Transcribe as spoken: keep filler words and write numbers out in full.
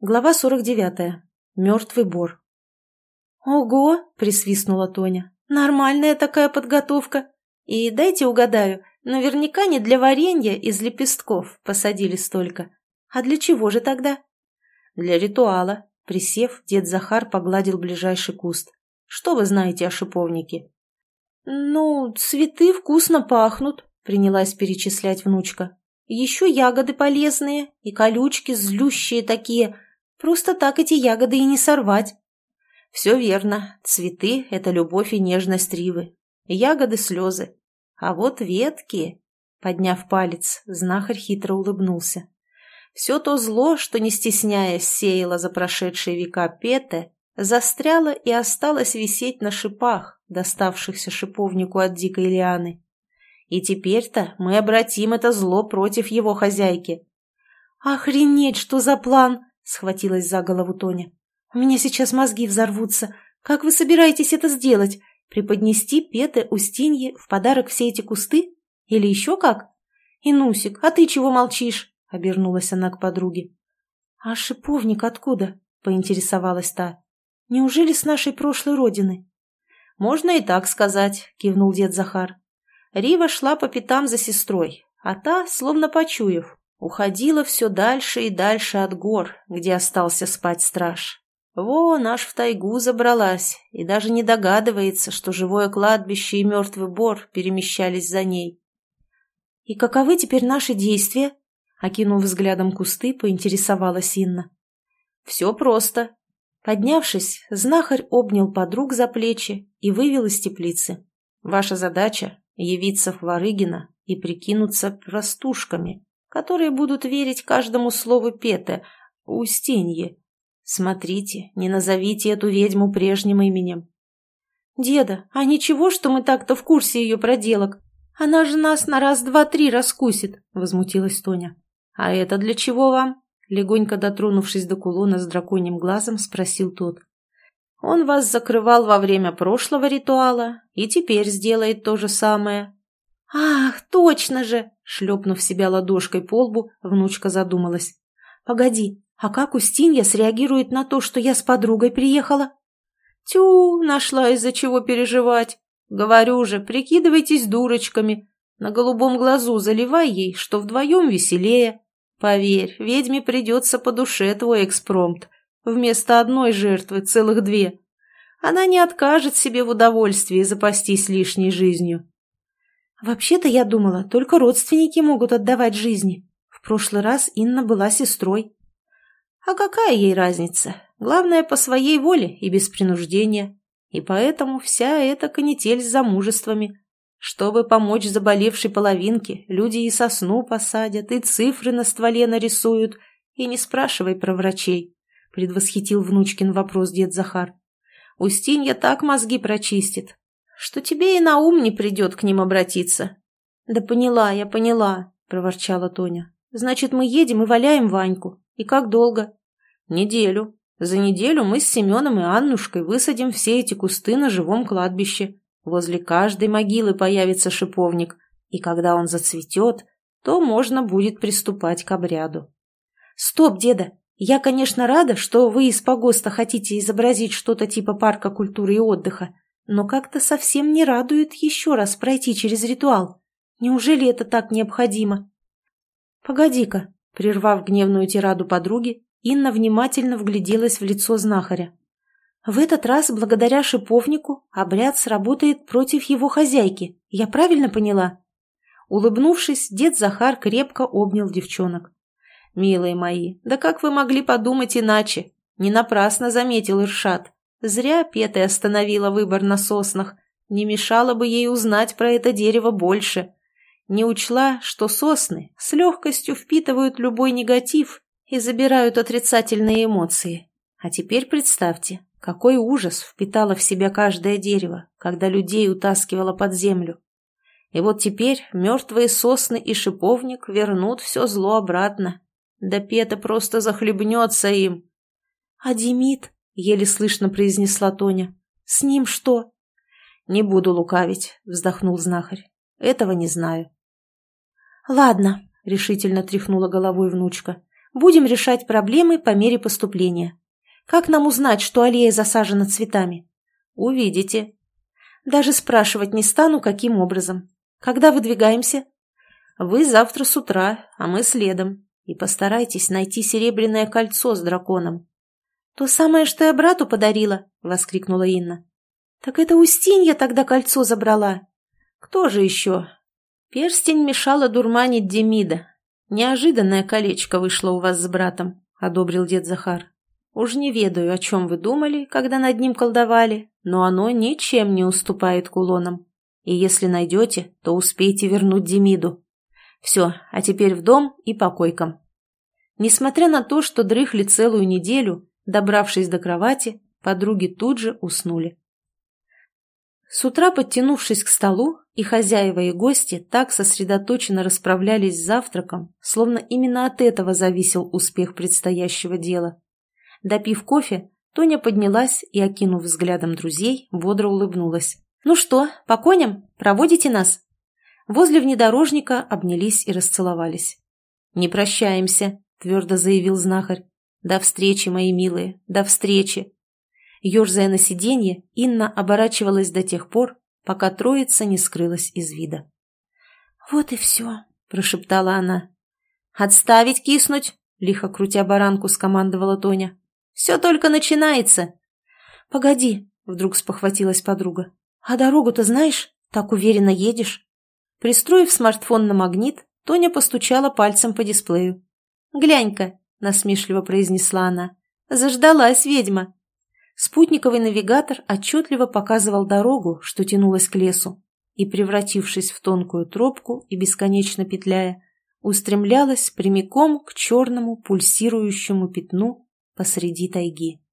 Глава сорок девятая. Мертвый бор. «Ого!» – присвистнула Тоня. «Нормальная такая подготовка. И дайте угадаю, наверняка не для варенья из лепестков посадили столько. А для чего же тогда?» «Для ритуала», – присев, дед Захар погладил ближайший куст. «Что вы знаете о шиповнике?» «Ну, цветы вкусно пахнут», – принялась перечислять внучка. «Еще ягоды полезные и колючки злющие такие. Просто так эти ягоды и не сорвать». «Все верно. Цветы – это любовь и нежность Ривы. Ягоды – слезы. А вот ветки...» Подняв палец, знахарь хитро улыбнулся. «Все то зло, что, не стесняясь, сеяло за прошедшие века Пете, застряло и осталось висеть на шипах, доставшихся шиповнику от дикой лианы. И теперь-то мы обратим это зло против его хозяйки». «Охренеть, что за план!» — схватилась за голову Тоня. «У меня сейчас мозги взорвутся. Как вы собираетесь это сделать? Преподнести Пете Устинье в подарок все эти кусты? Или еще как? Инусик, а ты чего молчишь?» — обернулась она к подруге. «А шиповник откуда?» — поинтересовалась та. «Неужели с нашей прошлой родины?» «Можно и так сказать», — кивнул дед Захар. Рива шла по пятам за сестрой, а та, словно почуяв, уходила все дальше и дальше от гор, где остался спать страж. Вон аж в тайгу забралась и даже не догадывается, что живое кладбище и мертвый бор перемещались за ней. «И каковы теперь наши действия?» — окинув взглядом кусты, поинтересовалась Инна. «Все просто». Поднявшись, знахарь обнял подруг за плечи и вывел из теплицы. «Ваша задача — явиться в Варыгино и прикинуться простушками, которые будут верить каждому слову Пете, Устинье. Смотрите, не назовите эту ведьму прежним именем». «Деда, а ничего, что мы так-то в курсе ее проделок? Она же нас на раз-два-три раскусит», — возмутилась Тоня. «А это для чего вам?» — легонько дотронувшись до кулона с драконьим глазом, спросил тот. «Он вас закрывал во время прошлого ритуала и теперь сделает то же самое». «Ах, точно же!» — шлепнув себя ладошкой по лбу, внучка задумалась. «Погоди, а как Устинья среагирует на то, что я с подругой приехала?» «Тю, нашла из-за чего переживать. Говорю же, прикидывайтесь дурочками. На голубом глазу заливай ей, что вдвоем веселее. Поверь, ведьме придется по душе твой экспромт. Вместо одной жертвы целых две. Она не откажет себе в удовольствии запастись лишней жизнью». «Вообще-то я думала, только родственники могут отдавать жизни. В прошлый раз Инна была сестрой». «А какая ей разница? Главное, по своей воле и без принуждения. И поэтому вся эта канитель с замужествами. Чтобы помочь заболевшей половинке, люди и сосну посадят, и цифры на стволе нарисуют. И не спрашивай про врачей», — предвосхитил внучкин вопрос дед Захар. «Устинья так мозги прочистит, что тебе и на ум не придет к ним обратиться». «Да поняла, я поняла», — проворчала Тоня. «Значит, мы едем и валяем Ваньку. И как долго?» «Неделю. За неделю мы с Семеном и Аннушкой высадим все эти кусты на живом кладбище. Возле каждой могилы появится шиповник, и когда он зацветет, то можно будет приступать к обряду». «Стоп, деда! Я, конечно, рада, что вы из погоста хотите изобразить что-то типа парка культуры и отдыха, но как-то совсем не радует еще раз пройти через ритуал. Неужели это так необходимо?» «Погоди-ка», — прервав гневную тираду подруги, Инна внимательно вгляделась в лицо знахаря. «В этот раз, благодаря шиповнику, обряд сработает против его хозяйки. Я правильно поняла?» Улыбнувшись, дед Захар крепко обнял девчонок. «Милые мои, да как вы могли подумать иначе? Не напрасно заметил Иршад. Зря Петя остановила выбор на соснах. Не мешало бы ей узнать про это дерево больше. Не учла, что сосны с легкостью впитывают любой негатив и забирают отрицательные эмоции. А теперь представьте, какой ужас впитало в себя каждое дерево, когда людей утаскивало под землю. И вот теперь мертвые сосны и шиповник вернут все зло обратно. Да Пета просто захлебнется им». «А Демид?» — еле слышно произнесла Тоня. «С ним что?» «Не буду лукавить», — вздохнул знахарь. «Этого не знаю». «Ладно», — решительно тряхнула головой внучка. Будем решать проблемы по мере поступления. Как нам узнать, что аллея засажена цветами? Увидите. Даже спрашивать не стану, каким образом. Когда выдвигаемся? Вы завтра с утра, а мы следом. И постарайтесь найти серебряное кольцо с драконом. То самое, что я брату подарила, воскликнула Инна. Так это Устинья тогда кольцо забрала. Кто же еще? Перстень мешала дурманить Демида. Неожиданное колечко вышло у вас с братом, одобрил дед Захар. Уж не ведаю, о чем вы думали, когда над ним колдовали, но оно ничем не уступает кулонам. И если найдете, то успейте вернуть Демиду. Все, а теперь в дом и по койкам. Несмотря на то, что дрыхли целую неделю, добравшись до кровати, подруги тут же уснули. С утра, подтянувшись к столу, и хозяева, и гости так сосредоточенно расправлялись с завтраком, словно именно от этого зависел успех предстоящего дела. Допив кофе, Тоня поднялась и, окинув взглядом друзей, бодро улыбнулась. «Ну что, по коням? Проводите нас?» Возле внедорожника обнялись и расцеловались. «Не прощаемся», — твердо заявил знахарь. «До встречи, мои милые, до встречи!» Ёрзая на сиденье, Инна оборачивалась до тех пор, пока троица не скрылась из вида. «Вот и все», — прошептала она. «Отставить киснуть!» — лихо крутя баранку, скомандовала Тоня. «Все только начинается!» «Погоди!» — вдруг спохватилась подруга. «А дорогу-то знаешь? Так уверенно едешь!» Пристроив смартфон на магнит, Тоня постучала пальцем по дисплею. «Глянь-ка!» — насмешливо произнесла она. «Заждалась ведьма!» Спутниковый навигатор отчетливо показывал дорогу, что тянулась к лесу, и, превратившись в тонкую тропку и бесконечно петляя, устремлялась прямиком к черному пульсирующему пятну посреди тайги.